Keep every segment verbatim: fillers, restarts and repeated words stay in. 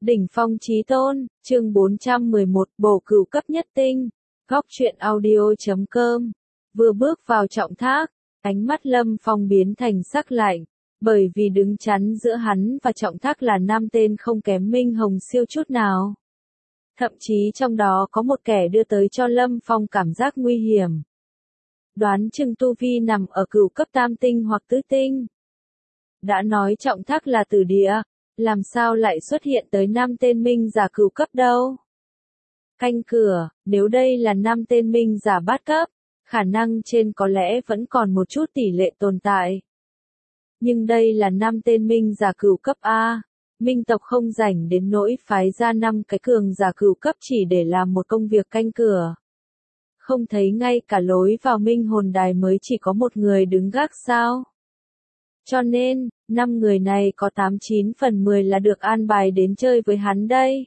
Đỉnh phong chí tôn, chương bốn trăm mười một, bổ cửu cấp nhất tinh. Góc truyện audio chấm com. Vừa bước vào trọng thác, ánh mắt Lâm Phong biến thành sắc lạnh, bởi vì đứng chắn giữa hắn và trọng thác là năm tên không kém Minh Hồng Siêu chút nào. Thậm chí trong đó có một kẻ đưa tới cho Lâm Phong cảm giác nguy hiểm. Đoán chừng tu vi nằm ở cửu cấp tam tinh hoặc tứ tinh. Đã nói trọng thác là tử địa, làm sao lại xuất hiện tới năm tên minh giả cửu cấp đâu? Canh cửa, nếu đây là năm tên minh giả bát cấp, khả năng trên có lẽ vẫn còn một chút tỷ lệ tồn tại. Nhưng đây là năm tên minh giả cửu cấp A, minh tộc không rảnh đến nỗi phái ra năm cái cường giả cửu cấp chỉ để làm một công việc canh cửa. Không thấy ngay cả lối vào minh hồn đài mới chỉ có một người đứng gác sao? Cho nên, năm người này có tám chín phần mười là được an bài đến chơi với hắn đây.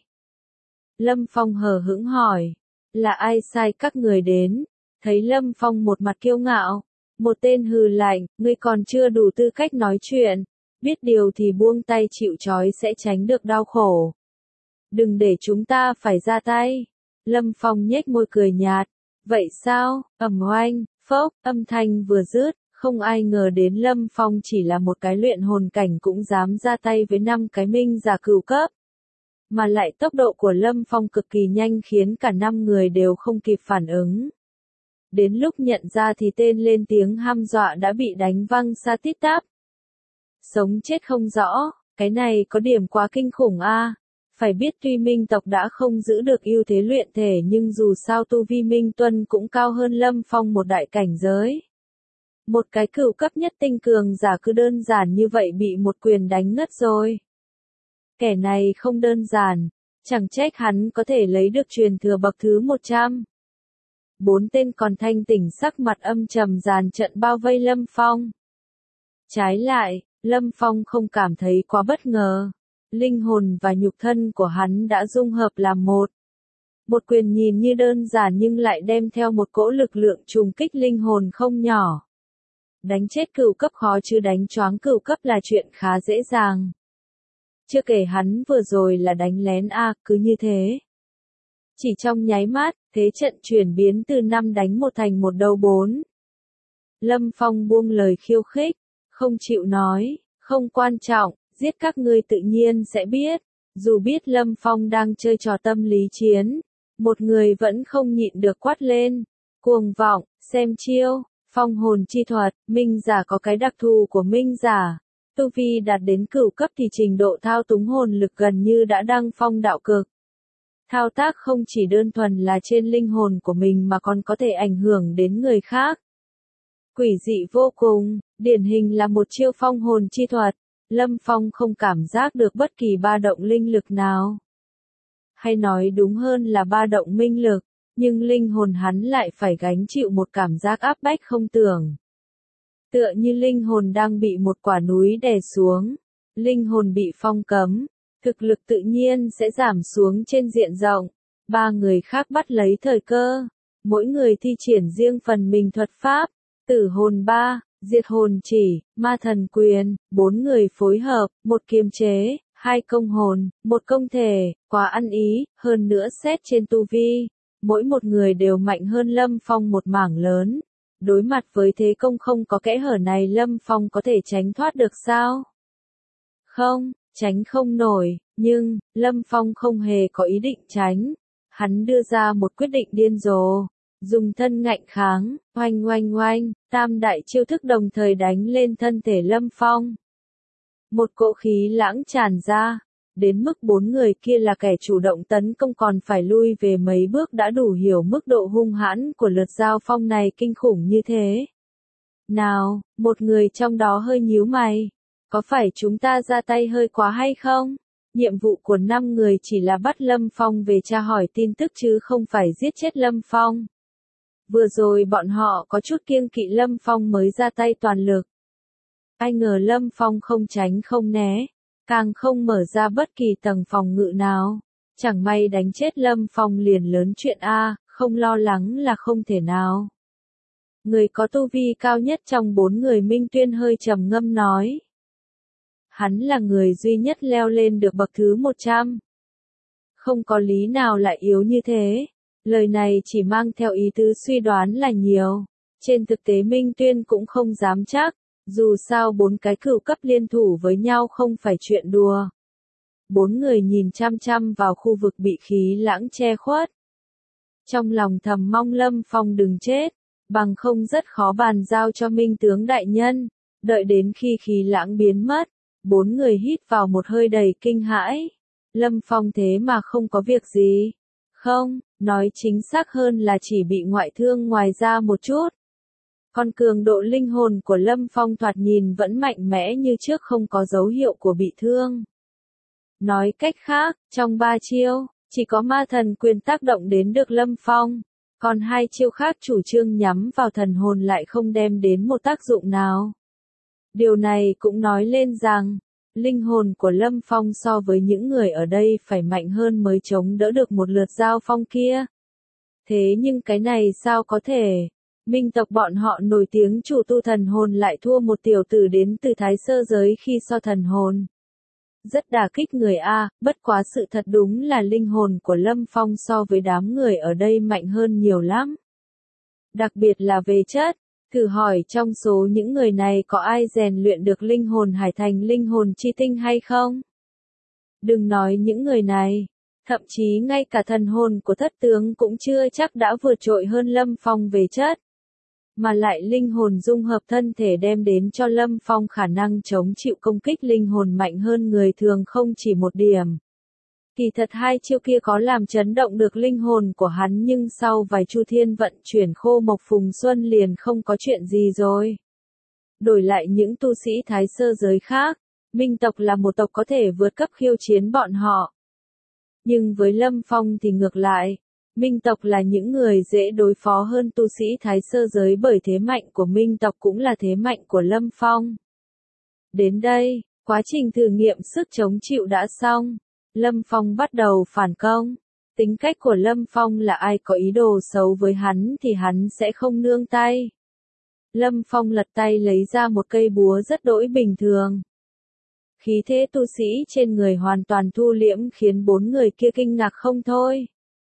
Lâm Phong hờ hững hỏi, là ai sai các người đến? Thấy Lâm Phong một mặt kiêu ngạo, một tên hừ lạnh, ngươi còn chưa đủ tư cách nói chuyện, biết điều thì buông tay chịu trói sẽ tránh được đau khổ. Đừng để chúng ta phải ra tay. Lâm Phong nhếch môi cười nhạt, vậy sao? Ầm oanh, phốc, âm thanh vừa dứt. Không ai ngờ đến Lâm Phong chỉ là một cái luyện hồn cảnh cũng dám ra tay với năm cái minh giả cửu cấp. Mà lại tốc độ của Lâm Phong cực kỳ nhanh khiến cả năm người đều không kịp phản ứng. Đến lúc nhận ra thì tên lên tiếng hăm dọa đã bị đánh văng xa tít tắp. Sống chết không rõ, cái này có điểm quá kinh khủng a. À. Phải biết tuy minh tộc đã không giữ được ưu thế luyện thể nhưng dù sao tu vi Minh Tuân cũng cao hơn Lâm Phong một đại cảnh giới. Một cái cửu cấp nhất tinh cường giả cứ đơn giản như vậy bị một quyền đánh ngất rồi. Kẻ này không đơn giản, chẳng trách hắn có thể lấy được truyền thừa bậc thứ một trăm. Bốn tên còn thanh tỉnh sắc mặt âm trầm dàn trận bao vây Lâm Phong. Trái lại, Lâm Phong không cảm thấy quá bất ngờ. Linh hồn và nhục thân của hắn đã dung hợp làm một. Một quyền nhìn như đơn giản nhưng lại đem theo một cỗ lực lượng trùng kích linh hồn không nhỏ. Đánh chết cửu cấp khó chứ đánh choáng cửu cấp là chuyện khá dễ dàng. Chưa kể hắn vừa rồi là đánh lén a, à, cứ như thế. Chỉ trong nháy mắt, thế trận chuyển biến từ năm đánh một thành một đầu bốn. Lâm Phong buông lời khiêu khích, không chịu nói, không quan trọng, giết các ngươi tự nhiên sẽ biết. Dù biết Lâm Phong đang chơi trò tâm lý chiến, một người vẫn không nhịn được quát lên, cuồng vọng, xem chiêu. Phong hồn chi thuật, minh giả có cái đặc thù của minh giả. Tu vi đạt đến cửu cấp thì trình độ thao túng hồn lực gần như đã đăng phong đạo cực. Thao tác không chỉ đơn thuần là trên linh hồn của mình mà còn có thể ảnh hưởng đến người khác. Quỷ dị vô cùng, điển hình là một chiêu phong hồn chi thuật. Lâm Phong không cảm giác được bất kỳ ba động linh lực nào. Hay nói đúng hơn là ba động minh lực. Nhưng linh hồn hắn lại phải gánh chịu một cảm giác áp bách không tưởng. Tựa như linh hồn đang bị một quả núi đè xuống. Linh hồn bị phong cấm. Thực lực tự nhiên sẽ giảm xuống trên diện rộng. Ba người khác bắt lấy thời cơ. Mỗi người thi triển riêng phần mình thuật pháp. Tử hồn ba, diệt hồn chỉ, ma thần quyền. Bốn người phối hợp, một kiềm chế, hai công hồn, một công thể. Quá ăn ý, hơn nữa xét trên tu vi. Mỗi một người đều mạnh hơn Lâm Phong một mảng lớn. Đối mặt với thế công không có kẽ hở này Lâm Phong có thể tránh thoát được sao? Không, tránh không nổi, nhưng, Lâm Phong không hề có ý định tránh. Hắn đưa ra một quyết định điên rồ. Dùng thân ngạnh kháng, oanh oanh oanh, tam đại chiêu thức đồng thời đánh lên thân thể Lâm Phong. Một cỗ khí lãng tràn ra. Đến mức bốn người kia là kẻ chủ động tấn công còn phải lui về mấy bước đã đủ hiểu mức độ hung hãn của lượt giao phong này kinh khủng như thế. Nào, một người trong đó hơi nhíu mày. Có phải chúng ta ra tay hơi quá hay không? Nhiệm vụ của năm người chỉ là bắt Lâm Phong về tra hỏi tin tức chứ không phải giết chết Lâm Phong. Vừa rồi bọn họ có chút kiêng kỵ Lâm Phong mới ra tay toàn lực. Ai ngờ Lâm Phong không tránh không né. Càng không mở ra bất kỳ tầng phòng ngự nào. Chẳng may đánh chết Lâm Phong liền lớn chuyện a, không lo lắng là không thể nào. Người có tu vi cao nhất trong bốn người Minh Tuyên hơi trầm ngâm nói. Hắn là người duy nhất leo lên được bậc thứ một trăm. Không có lý nào lại yếu như thế. Lời này chỉ mang theo ý tứ suy đoán là nhiều. Trên thực tế Minh Tuyên cũng không dám chắc. Dù sao bốn cái cửu cấp liên thủ với nhau không phải chuyện đùa. Bốn người nhìn chăm chăm vào khu vực bị khí lãng che khuất. Trong lòng thầm mong Lâm Phong đừng chết, bằng không rất khó bàn giao cho Minh tướng đại nhân. Đợi đến khi khí lãng biến mất, bốn người hít vào một hơi đầy kinh hãi. Lâm Phong thế mà không có việc gì. Không, nói chính xác hơn là chỉ bị ngoại thương ngoài ra một chút. Còn cường độ linh hồn của Lâm Phong thoạt nhìn vẫn mạnh mẽ như trước, không có dấu hiệu của bị thương. Nói cách khác, trong ba chiêu, chỉ có ma thần quyền tác động đến được Lâm Phong. Còn hai chiêu khác chủ trương nhắm vào thần hồn lại không đem đến một tác dụng nào. Điều này cũng nói lên rằng, linh hồn của Lâm Phong so với những người ở đây phải mạnh hơn mới chống đỡ được một lượt giao phong kia. Thế nhưng cái này sao có thể? Minh tộc bọn họ nổi tiếng chủ tu thần hồn lại thua một tiểu tử đến từ Thái Sơ giới khi so thần hồn. Rất đả kích người A, bất quá sự thật đúng là linh hồn của Lâm Phong so với đám người ở đây mạnh hơn nhiều lắm. Đặc biệt là về chất, thử hỏi trong số những người này có ai rèn luyện được linh hồn hải thành linh hồn chi tinh hay không? Đừng nói những người này, thậm chí ngay cả thần hồn của thất tướng cũng chưa chắc đã vượt trội hơn Lâm Phong về chất. Mà lại linh hồn dung hợp thân thể đem đến cho Lâm Phong khả năng chống chịu công kích linh hồn mạnh hơn người thường không chỉ một điểm. Kỳ thật hai chiêu kia có làm chấn động được linh hồn của hắn, nhưng sau vài chu thiên vận chuyển khô mộc phùng xuân liền không có chuyện gì rồi. Đổi lại những tu sĩ Thái Sơ giới khác, Minh tộc là một tộc có thể vượt cấp khiêu chiến bọn họ. Nhưng với Lâm Phong thì ngược lại. Minh tộc là những người dễ đối phó hơn tu sĩ Thái Sơ giới, bởi thế mạnh của Minh tộc cũng là thế mạnh của Lâm Phong. Đến đây, quá trình thử nghiệm sức chống chịu đã xong. Lâm Phong bắt đầu phản công. Tính cách của Lâm Phong là ai có ý đồ xấu với hắn thì hắn sẽ không nương tay. Lâm Phong lật tay lấy ra một cây búa rất đỗi bình thường. Khí thế tu sĩ trên người hoàn toàn thu liễm khiến bốn người kia kinh ngạc không thôi.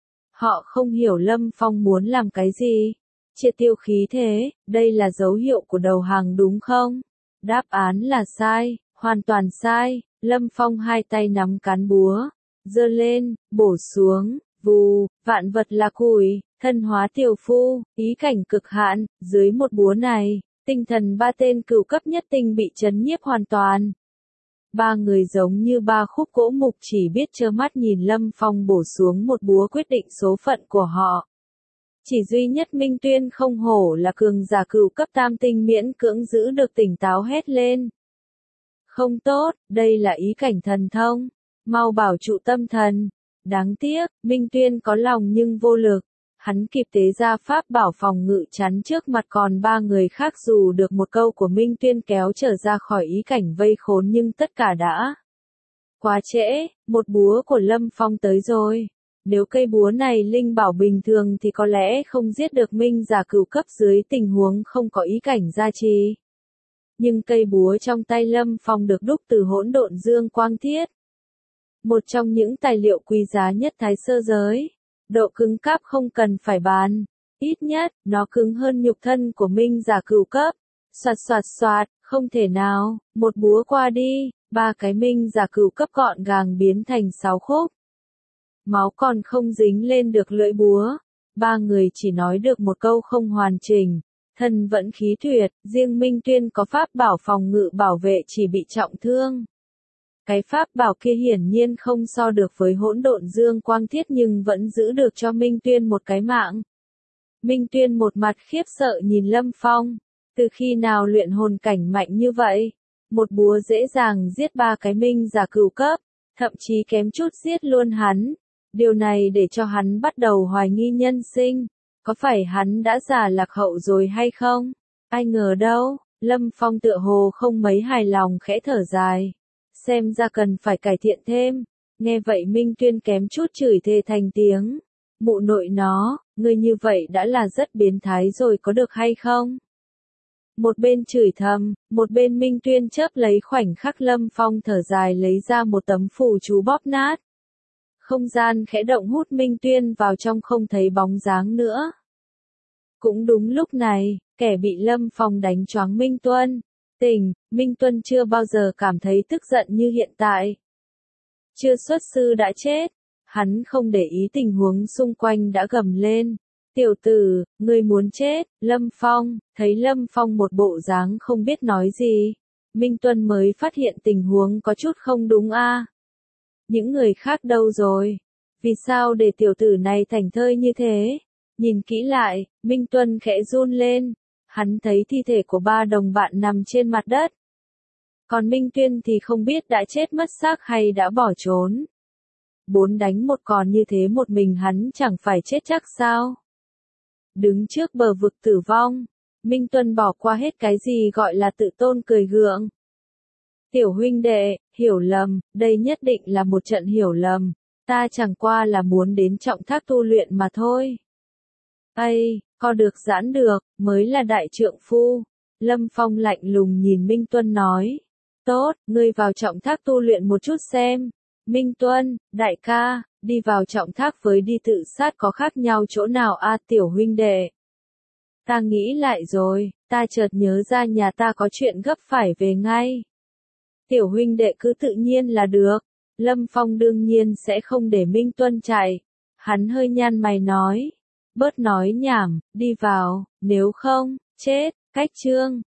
Họ không hiểu Lâm Phong muốn làm cái gì. Triệt tiêu khí thế, đây là dấu hiệu của đầu hàng đúng không? Đáp án là sai, hoàn toàn sai. Lâm Phong hai tay nắm cán búa, giơ lên, bổ xuống, vù, vạn vật là củi, thân hóa tiểu phu, ý cảnh cực hạn. Dưới một búa này, tinh thần ba tên cửu cấp nhất tinh bị chấn nhiếp hoàn toàn. Ba người giống như ba khúc gỗ mục chỉ biết trơ mắt nhìn Lâm Phong bổ xuống một búa quyết định số phận của họ. Chỉ duy nhất Minh Tuyên không hổ là cường giả cửu cấp tam tinh miễn cưỡng giữ được tỉnh táo hét lên. Không tốt, đây là ý cảnh thần thông. Mau bảo trụ tâm thần. Đáng tiếc, Minh Tuyên có lòng nhưng vô lực. Hắn kịp tế ra pháp bảo phòng ngự chắn trước mặt, còn ba người khác dù được một câu của Minh Tuyên kéo trở ra khỏi ý cảnh vây khốn nhưng tất cả đã quá trễ. Một búa của Lâm Phong tới rồi. Nếu cây búa này linh bảo bình thường thì có lẽ không giết được minh giả cửu cấp dưới tình huống không có ý cảnh gia trì. Nhưng cây búa trong tay Lâm Phong được đúc từ hỗn độn dương quang thiết. Một trong những tài liệu quý giá nhất Thái Sơ giới. Độ cứng cáp không cần phải bàn. Ít nhất, nó cứng hơn nhục thân của minh giả cửu cấp. Soạt soạt soạt, không thể nào. Một búa qua đi, ba cái minh giả cửu cấp gọn gàng biến thành sáu khúc. Máu còn không dính lên được lưỡi búa. Ba người chỉ nói được một câu không hoàn chỉnh. Thân vẫn khí tuyệt, riêng Minh Tuyên có pháp bảo phòng ngự bảo vệ chỉ bị trọng thương. Cái pháp bảo kia hiển nhiên không so được với hỗn độn dương quang thiết nhưng vẫn giữ được cho Minh Tuyên một cái mạng. Minh Tuyên một mặt khiếp sợ nhìn Lâm Phong. Từ khi nào luyện hồn cảnh mạnh như vậy? Một búa dễ dàng giết ba cái minh giả cửu cấp, thậm chí kém chút giết luôn hắn. Điều này để cho hắn bắt đầu hoài nghi nhân sinh. Có phải hắn đã già lạc hậu rồi hay không? Ai ngờ đâu, Lâm Phong tựa hồ không mấy hài lòng khẽ thở dài. Xem ra cần phải cải thiện thêm. Nghe vậy Minh Tuyên kém chút chửi thề thành tiếng. Mụ nội nó, ngươi như vậy đã là rất biến thái rồi có được hay không? Một bên chửi thầm, một bên Minh Tuyên chớp lấy khoảnh khắc Lâm Phong thở dài lấy ra một tấm phù chú bóp nát. Không gian khẽ động hút Minh Tuyên vào trong không thấy bóng dáng nữa. Cũng đúng lúc này, kẻ bị Lâm Phong đánh choáng Minh Tuân. Tỉnh, Minh Tuân chưa bao giờ cảm thấy tức giận như hiện tại. Chưa xuất sư đã chết. Hắn không để ý tình huống xung quanh đã gầm lên. Tiểu tử, ngươi muốn chết, Lâm Phong, thấy Lâm Phong một bộ dáng không biết nói gì. Minh Tuân mới phát hiện tình huống có chút không đúng a. À? Những người khác đâu rồi? Vì sao để tiểu tử này thảnh thơi như thế? Nhìn kỹ lại, Minh Tuân khẽ run lên. Hắn thấy thi thể của ba đồng bạn nằm trên mặt đất. Còn Minh Tuyên thì không biết đã chết mất xác hay đã bỏ trốn. Bốn đánh một còn như thế một mình hắn chẳng phải chết chắc sao? Đứng trước bờ vực tử vong, Minh Tuân bỏ qua hết cái gì gọi là tự tôn cười gượng. Tiểu huynh đệ, hiểu lầm, đây nhất định là một trận hiểu lầm, ta chẳng qua là muốn đến trọng thác tu luyện mà thôi. Ây, co được giãn được, mới là đại trượng phu. Lâm Phong lạnh lùng nhìn Minh Tuân nói. Tốt, ngươi vào trọng thác tu luyện một chút xem. Minh Tuân, đại ca, đi vào trọng thác với đi tự sát có khác nhau chỗ nào a à, tiểu huynh đệ? Ta nghĩ lại rồi, ta chợt nhớ ra nhà ta có chuyện gấp phải về ngay. Tiểu huynh đệ cứ tự nhiên là được. Lâm Phong đương nhiên sẽ không để Minh Tuân chạy. Hắn hơi nhăn mày nói. Bớt nói nhảm, đi vào, nếu không, chết, cách chương.